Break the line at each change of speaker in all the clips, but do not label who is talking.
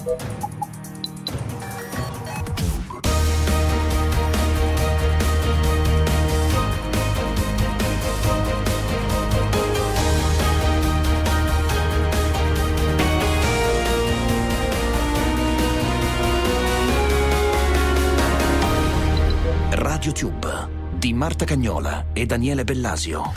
RadioTube di Marta Cagnola e Daniele Bellasio.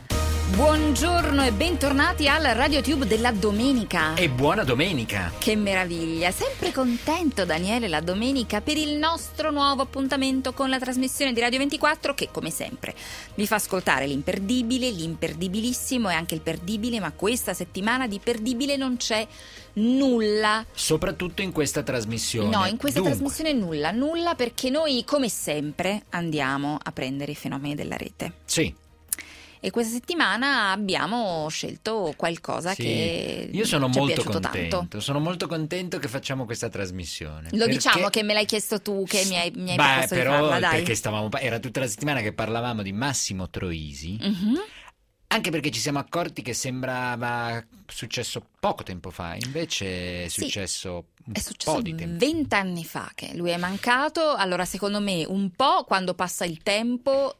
Buongiorno e bentornati al RadioTube della domenica.
E buona domenica!
Che meraviglia! Sempre contento, Daniele, la domenica per il nostro nuovo appuntamento con la trasmissione di Radio 24 che, come sempre, vi fa ascoltare l'imperdibile, l'imperdibilissimo e anche il perdibile, ma questa settimana di perdibile non c'è nulla.
Soprattutto in questa trasmissione.
No, in questa trasmissione nulla perché noi, come sempre, andiamo a prendere i fenomeni della rete.
Sì.
E questa settimana abbiamo scelto qualcosa che
io sono
ci è
molto
piaciuto
contento.
tanto.
Sono molto contento che facciamo questa trasmissione.
Lo diciamo che me l'hai chiesto tu, che mi hai proposto di farla, dai.
Perché era tutta la settimana che parlavamo di Massimo Troisi.
Mm-hmm.
Anche perché ci siamo accorti che sembrava successo poco tempo fa, invece è successo un po' di tempo.
20 anni fa che lui è mancato. Allora, secondo me, un po' quando passa il tempo,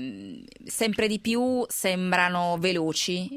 sempre di più sembrano veloci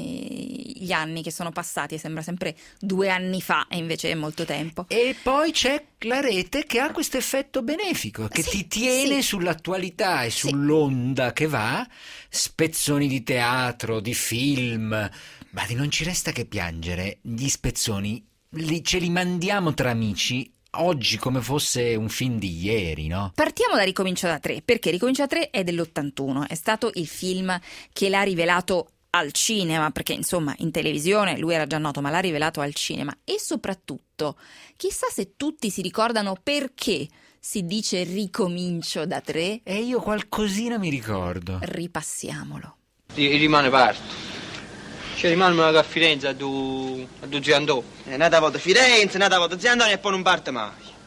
gli anni che sono passati, sembra sempre 2 anni fa e invece è molto tempo.
E poi c'è la rete che ha questo effetto benefico, che ti tiene sull'attualità e sull'onda che va, spezzoni di teatro, di film, ma non ci resta che piangere. Gli spezzoni ce li mandiamo tra amici oggi come fosse un film di ieri, no?
Partiamo da Ricomincio da 3, perché Ricomincio da 3 è dell'81, è stato il film che l'ha rivelato al cinema, perché insomma in televisione lui era già noto, ma l'ha rivelato al cinema. E soprattutto, chissà se tutti si ricordano perché si dice Ricomincio da 3.
E io qualcosina mi ricordo.
Ripassiamolo.
Rimane parto. Cioè rimane a Firenze a due Ziandò.
Nata volta Firenze, nata volta Ziandò e poi non parte mai.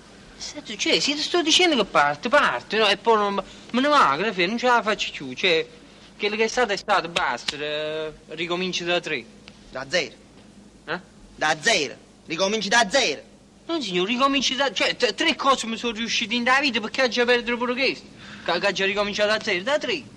Cioè, ti sto dicendo che parte, no? E poi non me ne manca, non ce la faccio più. Cioè, quello che è stato, basta, ricominci da 3.
Da zero.
Eh?
Da zero. Ricominci da zero.
No, signor, ricominci da... Cioè, 3 cose mi sono riusciti in da vita perché ho già perduto pure questo. Che ho già ricominciato da 0, da 3.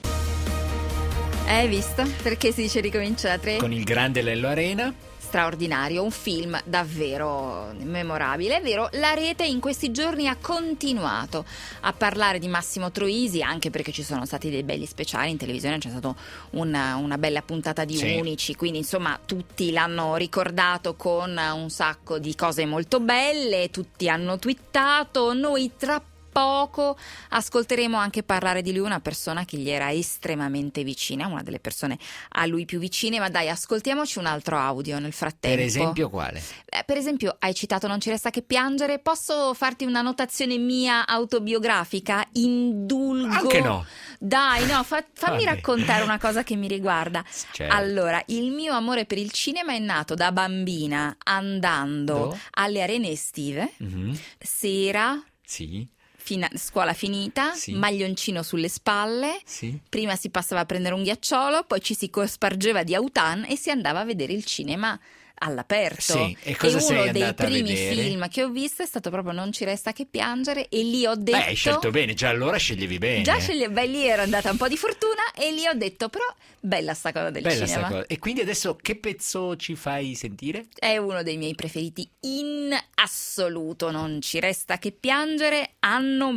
Hai visto? Perché si dice Ricomincio da 3?
Con il grande Lello Arena.
Straordinario, un film davvero memorabile. È vero, la rete in questi giorni ha continuato a parlare di Massimo Troisi, anche perché ci sono stati dei belli speciali in televisione, c'è stata una bella puntata di Unici, quindi insomma tutti l'hanno ricordato con un sacco di cose molto belle, tutti hanno twittato. Noi tra poco ascolteremo anche parlare di lui una persona che gli era estremamente vicina, una delle persone a lui più vicine, ma dai, ascoltiamoci un altro audio nel frattempo.
Per esempio quale?
Per esempio hai citato Non ci resta che piangere, posso farti una notazione mia autobiografica? Indulgo.
Anche no.
Dai, no, fammi raccontare una cosa che mi riguarda.
Certo.
Allora, il mio amore per il cinema è nato da bambina andando alle arene estive, sera, scuola finita, maglioncino sulle spalle, prima si passava a prendere un ghiacciolo, poi ci si spargeva di autan e si andava a vedere il cinema all'aperto.
E cosa sei
uno dei
andata a
primi
vedere?
film che ho visto è stato proprio Non ci resta che piangere, e lì ho detto...
hai scelto bene, già allora sceglievi bene.
Lì era andata un po' di fortuna e lì ho detto però bella sta cosa del cinema.
E quindi adesso che pezzo ci fai sentire?
È uno dei miei preferiti in assoluto, Non ci resta che piangere, anno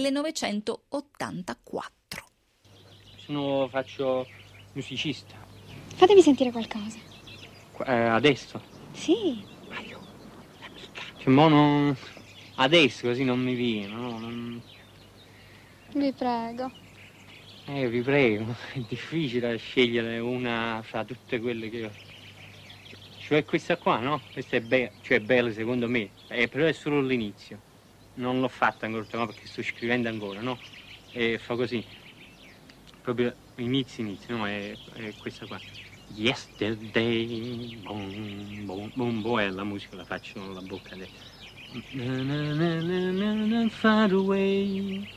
1984.
Faccio musicista.
Fatemi sentire qualcosa.
Adesso?
Sì.
Cioè, mo non... Adesso così non mi viene, no?
Vi prego.
Vi prego, è difficile scegliere una fra tutte quelle che ho. Cioè questa qua, no? Questa è bella, cioè bella secondo me, però è solo l'inizio. Non l'ho fatta ancora, no, perché sto scrivendo ancora, no? E fa così. Proprio inizio, no? È questa qua. Yesterday, boom, boom, boom, boom, e la musica la faccio con la bocca adesso. Far away,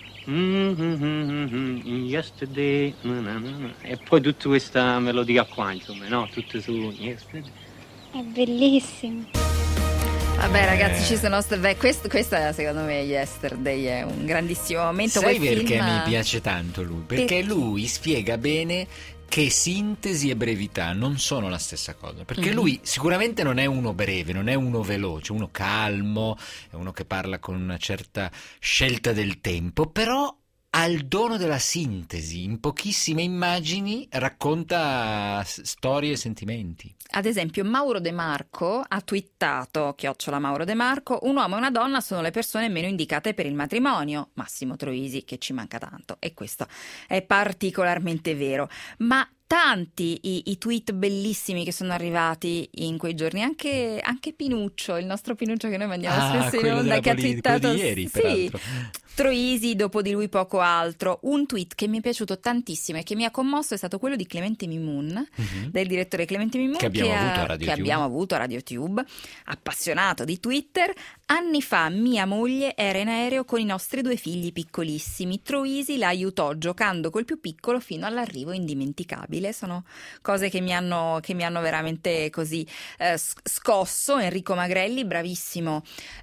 yesterday, e poi tutta questa melodia qua, insomma, no? Tutte su yesterday.
È bellissimo.
Vabbè ragazzi, ci sono questa secondo me Yesterday è un grandissimo momento.
Sai
quel
perché
film...
mi piace tanto lui? Perché lui spiega bene che sintesi e brevità non sono la stessa cosa, perché lui sicuramente non è uno breve, non è uno veloce, uno calmo, è uno che parla con una certa scelta del tempo, però ha il dono della sintesi, in pochissime immagini racconta storie e sentimenti.
Ad esempio Mauro De Marco ha twittato, @Mauro De Marco, un uomo e una donna sono le persone meno indicate per il matrimonio, Massimo Troisi, che ci manca tanto, e questo è particolarmente vero, ma tanti i tweet bellissimi che sono arrivati in quei giorni, anche Pinuccio, il nostro Pinuccio che noi mandiamo spesso in onda, che ha twittato
quello di ieri, peraltro.
Troisi, dopo di lui poco altro. Un tweet che mi è piaciuto tantissimo e che mi ha commosso è stato quello di Clemente Mimoun, del direttore Clemente Mimoun, che abbiamo avuto a RadioTube, appassionato di Twitter. Anni fa mia moglie era in aereo con i nostri 2 figli piccolissimi. Troisi la aiutò giocando col più piccolo fino all'arrivo indimenticabile. Sono cose che mi hanno veramente così scosso. Enrico Magrelli, bravissimo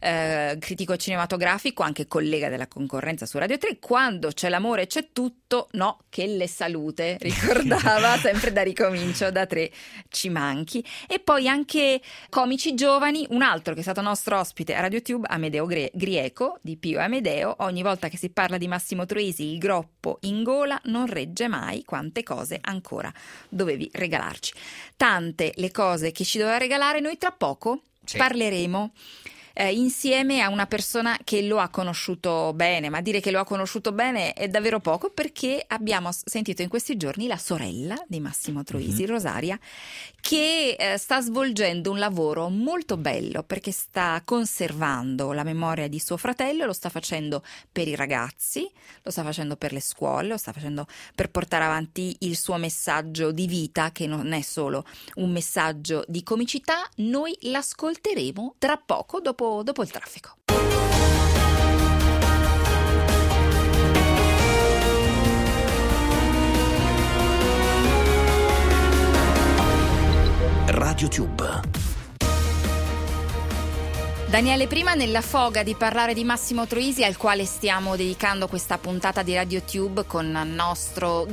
critico cinematografico, anche collega della concorrenza su Radio 3. Quando c'è l'amore c'è tutto, no che le salute, ricordava sempre da Ricomincio, da 3 ci manchi. E poi anche comici giovani, un altro che è stato nostro ospite a RadioTube, Amedeo Grieco di Pio e Amedeo. Ogni volta che si parla di Massimo Troisi il groppo in gola non regge mai, quante cose ancora dovevi regalarci. Tante le cose che ci doveva regalare. Noi tra poco parleremo insieme a una persona che lo ha conosciuto bene, ma dire che lo ha conosciuto bene è davvero poco, perché abbiamo sentito in questi giorni la sorella di Massimo Troisi, Rosaria, che sta svolgendo un lavoro molto bello, perché sta conservando la memoria di suo fratello, lo sta facendo per i ragazzi, lo sta facendo per le scuole, lo sta facendo per portare avanti il suo messaggio di vita, che non è solo un messaggio di comicità. Noi l'ascolteremo tra poco, dopo il traffico.
RadioTube.
Daniele, prima nella foga di parlare di Massimo Troisi, al quale stiamo dedicando questa puntata di RadioTube con nostro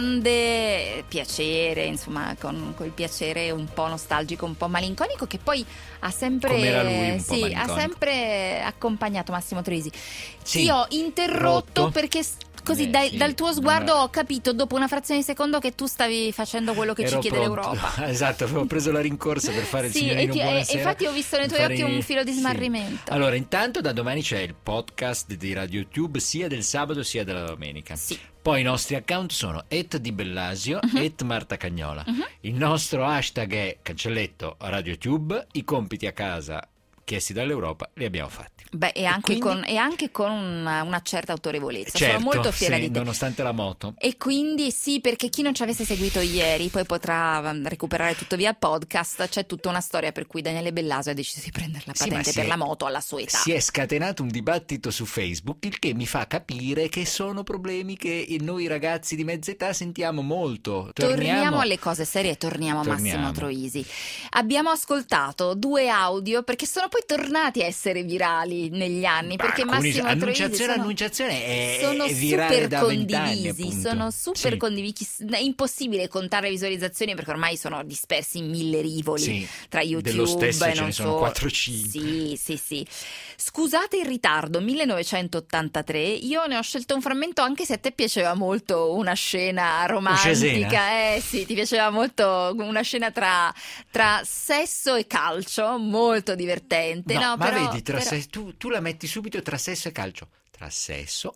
grande piacere, insomma con quel piacere un po' nostalgico, un po' malinconico, che poi ha sempre,
come era lui, un po'
ha sempre accompagnato Massimo Troisi.
Sì,
Ti ho interrotto perché così dal tuo sguardo ho capito dopo una frazione di secondo che tu stavi facendo quello che ci chiede l'Europa.
Esatto, avevo preso la rincorsa per fare il signorino buonasera.
Infatti ho visto nei tuoi occhi un filo di smarrimento.
Allora, intanto da domani c'è il podcast di RadioTube sia del sabato sia della domenica.
Sì.
Poi i nostri account sono @DiBellasio, @MartaCagnola. Il nostro hashtag è cancelletto RadioTube. I compiti a casa chiesti dall'Europa li abbiamo fatti.
Beh, e anche con una certa autorevolezza.
Certo,
sono molto fiera di te.
Nonostante la moto.
E quindi sì, perché chi non ci avesse seguito ieri poi potrà recuperare tutto via podcast. C'è tutta una storia per cui Daniele Bellasio ha deciso di prendere la patente per la moto alla sua età.
Si è scatenato un dibattito su Facebook, il che mi fa capire che sono problemi che noi ragazzi di mezza età sentiamo molto.
Torniamo alle cose serie e torniamo a Massimo Troisi. Abbiamo ascoltato 2 audio perché sono poi tornati a essere virali negli anni, perché Massimo Troisi
Annunciazione è virale
super
da 20 anni,
condivisi, sono super condivisi. È impossibile contare le visualizzazioni perché ormai sono dispersi in 1000 rivoli tra YouTube
dello stesso
e
ce
non
ne sono 4-5.
Sì. Scusate il ritardo, 1983. Io ne ho scelto un frammento, anche se a te piaceva molto una scena romantica. Sì, ti piaceva molto una scena tra sesso e calcio, molto divertente.
Ma
però,
vedi, tu la metti subito tra sesso e calcio. Tra sesso,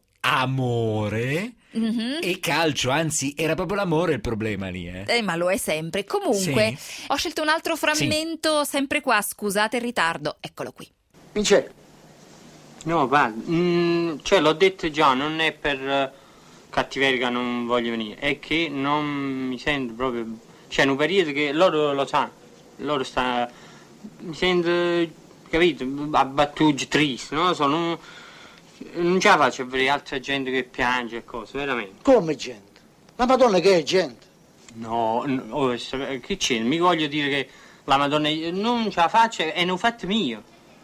amore e calcio, anzi era proprio l'amore il problema lì.
Ma lo è sempre. Comunque ho scelto un altro frammento, sempre qua, scusate il ritardo, eccolo qui.
Michele. No, guarda, cioè l'ho detto già, non è per cattiveria che non voglio venire, è che non mi sento proprio, cioè in un periodo che loro lo sanno, mi sento, capito, abbattuto, triste, non lo so, non ce la faccio a vedere altra gente che piange e cose, veramente.
Come gente? La Madonna che è gente?
No, che c'è? Mi voglio dire che la Madonna non ce la faccio, è un fatto mio.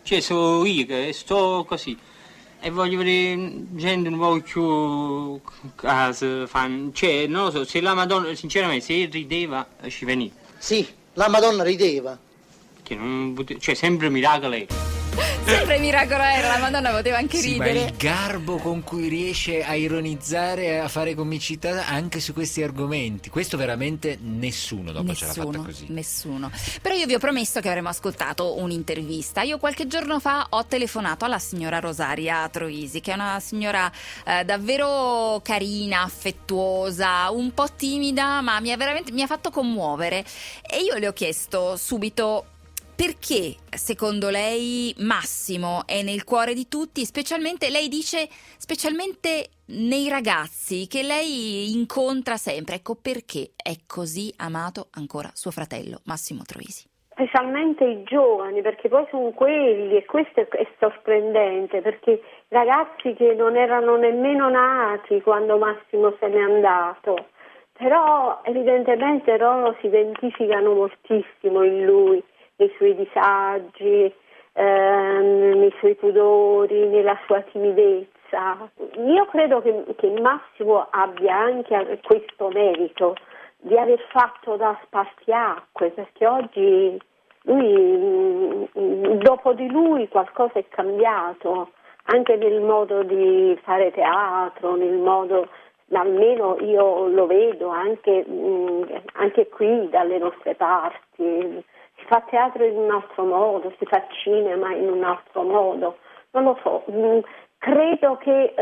Cioè, sono io che sto così. E voglio vedere gente un po' più casa, cioè, non lo so, se la Madonna, sinceramente, se rideva, ci veniva.
Sì, la Madonna rideva.
Che non cioè, sempre miracolo è.
Sempre miracolo era, la Madonna poteva anche
Sì, ma il
ridere.
garbo con cui riesce a ironizzare e a fare comicità anche su questi argomenti, questo veramente nessuno dopo ce l'ha fatta così.
Nessuno. Però io vi ho promesso che avremmo ascoltato un'intervista. Io qualche giorno fa ho telefonato alla signora Rosaria Troisi, che è una signora davvero carina, affettuosa, un po' timida, ma mi ha fatto commuovere. E io le ho chiesto subito: perché secondo lei Massimo è nel cuore di tutti, specialmente, lei dice, specialmente nei ragazzi che lei incontra sempre? Ecco perché è così amato ancora suo fratello Massimo Troisi.
Specialmente i giovani, perché poi sono quelli, e questo è sorprendente, perché ragazzi che non erano nemmeno nati quando Massimo se n'è andato, però evidentemente loro si identificano moltissimo in lui, nei suoi disagi, nei suoi pudori, nella sua timidezza. Io credo che Massimo abbia anche questo merito di aver fatto da spartiacque, perché oggi lui, dopo di lui qualcosa è cambiato, anche nel modo di fare teatro, nel modo, almeno io lo vedo anche qui dalle nostre parti. Si fa teatro in un altro modo, si fa cinema in un altro modo, non lo so, credo che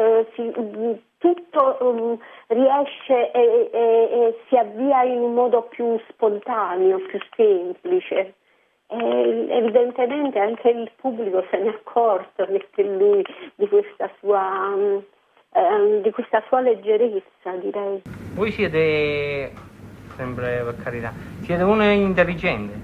tutto riesce e si avvia in un modo più spontaneo, più semplice. Evidentemente anche il pubblico se ne è accorto che lui di questa sua leggerezza, direi.
Voi siete, sempre per carità, siete uno intelligente.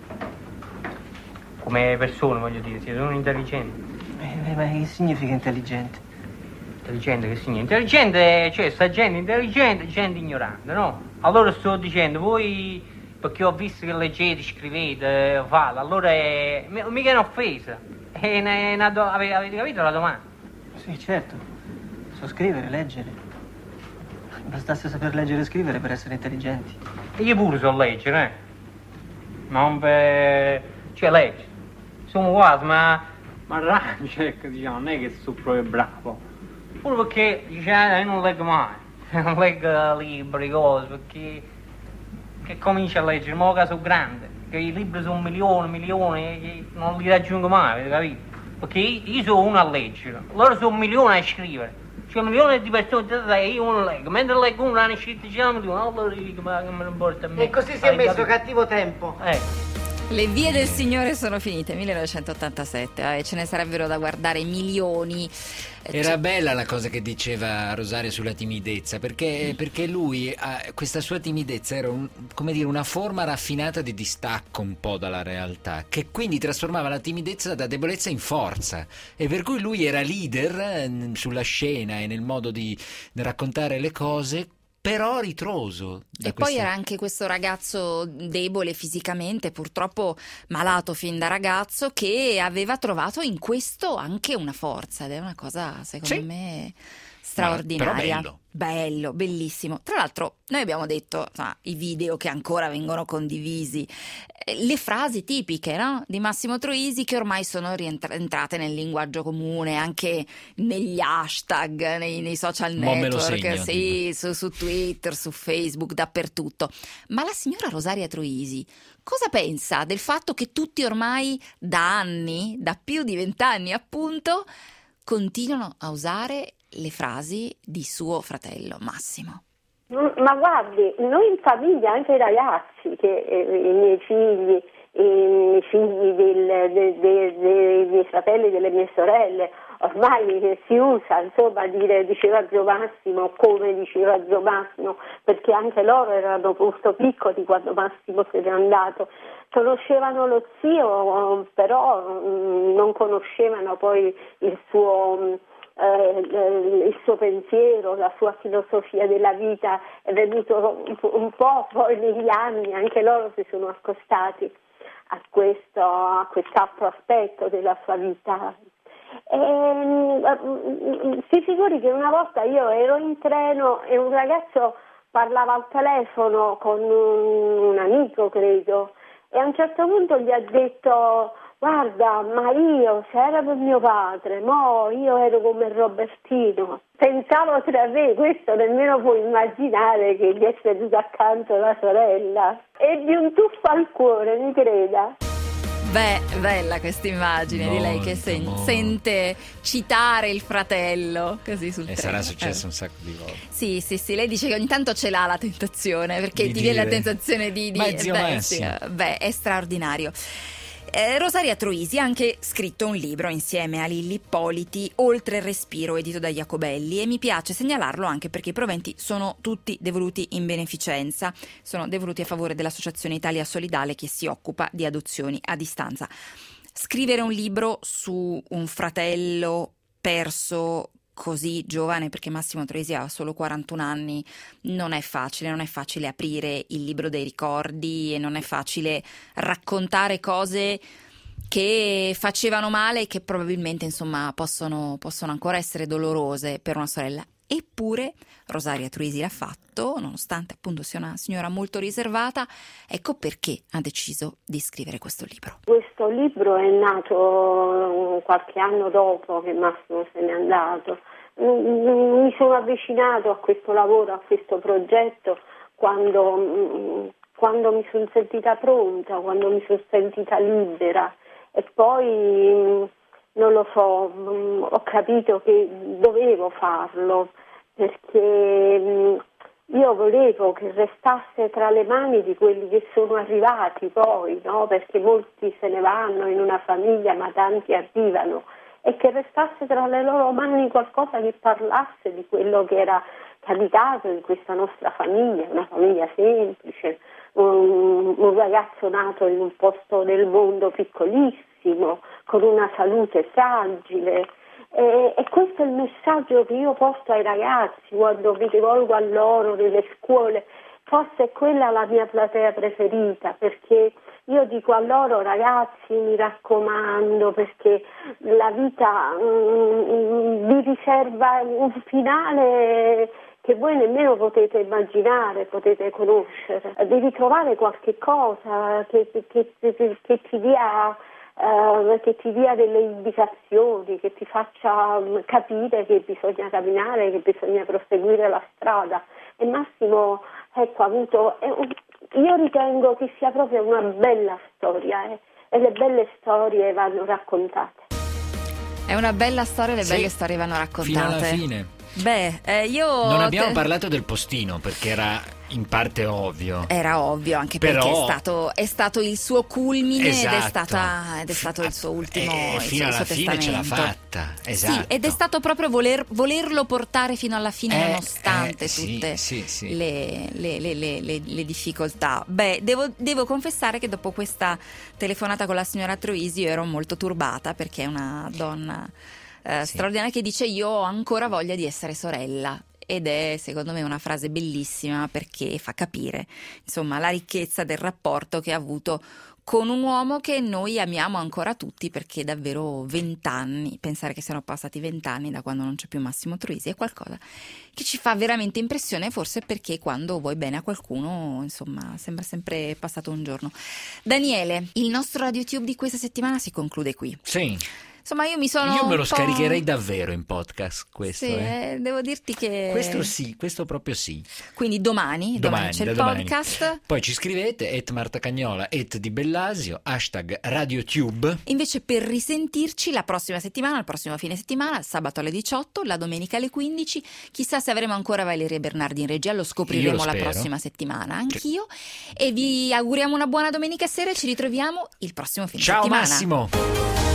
Come persone, voglio dire, siete uno intelligente.
Ma che significa intelligente?
Intelligente che significa? Intelligente, cioè sta gente intelligente, gente ignorante, no? Allora sto dicendo, voi, perché ho visto che leggete, scrivete, fate, allora mica è un'offesa. Avete capito la domanda?
Sì, certo. So scrivere, leggere. Bastasse saper leggere e scrivere per essere intelligenti.
E io pure so leggere, Non per... cioè legge. Sono quasi, ma ecco, diciamo, non è che sono proprio bravo. Pure perché, io non leggo mai. Non leggo libri, cose, perché comincio a leggere, ma caso grande. Che i libri sono milioni, che non li raggiungo mai, avete capito? Perché io sono uno a leggere, loro sono milioni a scrivere. C'è milioni di persone e io non leggo. Mentre leggo uno hanno scritto già milioni, allora dico, ma che me ne importa a me.
E così si è messo cattivo tempo.
Le vie del Signore sono finite, 1987, ce ne sarebbero da guardare milioni.
Era bella la cosa che diceva Rosaria sulla timidezza, perché lui, questa sua timidezza era come dire, una forma raffinata di distacco un po' dalla realtà, che quindi trasformava la timidezza da debolezza in forza, e per cui lui era leader sulla scena e nel modo di raccontare le cose, però ritroso.
E poi era anche questo ragazzo debole fisicamente, purtroppo malato fin da ragazzo, che aveva trovato in questo anche una forza, ed è una cosa secondo me straordinaria.
Però
bello, bellissimo. Tra l'altro noi abbiamo detto, i video che ancora vengono condivisi, le frasi tipiche, no? Di Massimo Troisi, che ormai sono rientrate nel linguaggio comune, anche negli hashtag, nei social network, sì, su Twitter, su Facebook, dappertutto. Ma la signora Rosaria Troisi cosa pensa del fatto che tutti ormai da anni, da più di 20 anni appunto, continuano a usare le frasi di suo fratello Massimo?
Ma guardi, noi in famiglia, anche i ragazzi, i miei figli dei miei fratelli e delle mie sorelle, ormai si usa, insomma, diceva zio Massimo, come diceva zio Massimo, perché anche loro erano molto piccoli quando Massimo se n'è andato. Conoscevano lo zio, però non conoscevano poi il suo pensiero, la sua filosofia della vita. È venuto un po' poi negli anni, anche loro si sono accostati. a quest'altro aspetto della sua vita. Si figuri che una volta io ero in treno e un ragazzo parlava al telefono con un amico, credo, e a un certo punto gli ha detto: guarda, ma io se era per mio padre, mo io ero come Robertino. Pensavo tra me, questo nemmeno può immaginare che gli è seduta accanto la sorella. E di un tuffo al cuore, mi creda.
Beh, bella questa immagine di lei che sente citare il fratello così sul treno.
Sarà successo un sacco di volte.
Sì, lei dice che ogni tanto ce l'ha la tentazione, perché ti viene la tentazione di
ma zio Massimo.
è straordinario. Rosaria Troisi ha anche scritto un libro insieme a Lilli Ippoliti, Oltre il respiro, edito da Jacobelli, e mi piace segnalarlo anche perché i proventi sono tutti devoluti in beneficenza, sono devoluti a favore dell'Associazione Italia Solidale che si occupa di adozioni a distanza. Scrivere un libro su un fratello perso così giovane, perché Massimo Troisi ha solo 41 anni, non è facile aprire il libro dei ricordi e non è facile raccontare cose che facevano male e che probabilmente insomma possono ancora essere dolorose per una sorella. Eppure Rosaria Troisi l'ha fatto, nonostante appunto sia una signora molto riservata. Ecco perché ha deciso di scrivere questo libro.
Questo libro è nato qualche anno dopo che Massimo se n'è andato. Mi sono avvicinato a questo lavoro, a questo progetto, quando mi sono sentita pronta, quando mi sono sentita libera, e poi non lo so, ho capito che dovevo farlo, perché io volevo che restasse tra le mani di quelli che sono arrivati poi, no? Perché molti se ne vanno in una famiglia, ma tanti arrivano, e che restasse tra le loro mani qualcosa che parlasse di quello che era capitato in questa nostra famiglia, una famiglia semplice, un ragazzo nato in un posto del mondo piccolissimo, con una salute fragile. E questo è il messaggio che io porto ai ragazzi quando mi rivolgo a loro nelle scuole. Forse è quella la mia platea preferita, perché io dico a loro: ragazzi, mi raccomando, perché la vita vi riserva un finale che voi nemmeno potete immaginare, potete conoscere. Devi trovare qualche cosa che ti dia delle indicazioni, che ti faccia capire che bisogna camminare, che bisogna proseguire la strada. E Massimo, ecco, ha avuto, io ritengo che sia proprio una bella storia, e le belle storie vanno raccontate.
È una bella storia, le belle storie vanno raccontate.
Fino alla fine.
Io
non abbiamo parlato del postino perché era in parte ovvio.
Era ovvio, anche perché è stato il suo culmine, esatto. ed è stato il suo ultimo
fino alla fine ce l'ha fatta. Esatto.
Sì, ed è stato proprio volerlo portare fino alla fine nonostante tutte le difficoltà. Devo confessare che dopo questa telefonata con la signora Troisi io ero molto turbata, perché è una donna straordinaria che dice: io ho ancora voglia di essere sorella. Ed è secondo me una frase bellissima, perché fa capire insomma la ricchezza del rapporto che ha avuto con un uomo che noi amiamo ancora tutti, perché davvero 20 anni, pensare che siano passati 20 anni da quando non c'è più Massimo Troisi, è qualcosa che ci fa veramente impressione, forse perché quando vuoi bene a qualcuno insomma sembra sempre passato un giorno. Daniele, il nostro RadioTube di questa settimana si conclude qui.
Sì.
Insomma, io me lo
scaricherei davvero in podcast questo.
Sì, devo dirti che
questo proprio sì.
Quindi domani c'è il podcast.
Poi ci scrivete @martacagnola, @di Bellasio, #RadioTube.
Invece per risentirci la prossima settimana, il prossimo fine settimana, sabato alle 18, la domenica alle 15. Chissà se avremo ancora Valeria Bernardi in regia, lo scopriremo la prossima settimana, anch'io. E vi auguriamo una buona domenica sera e ci ritroviamo il prossimo fine settimana.
Ciao Massimo!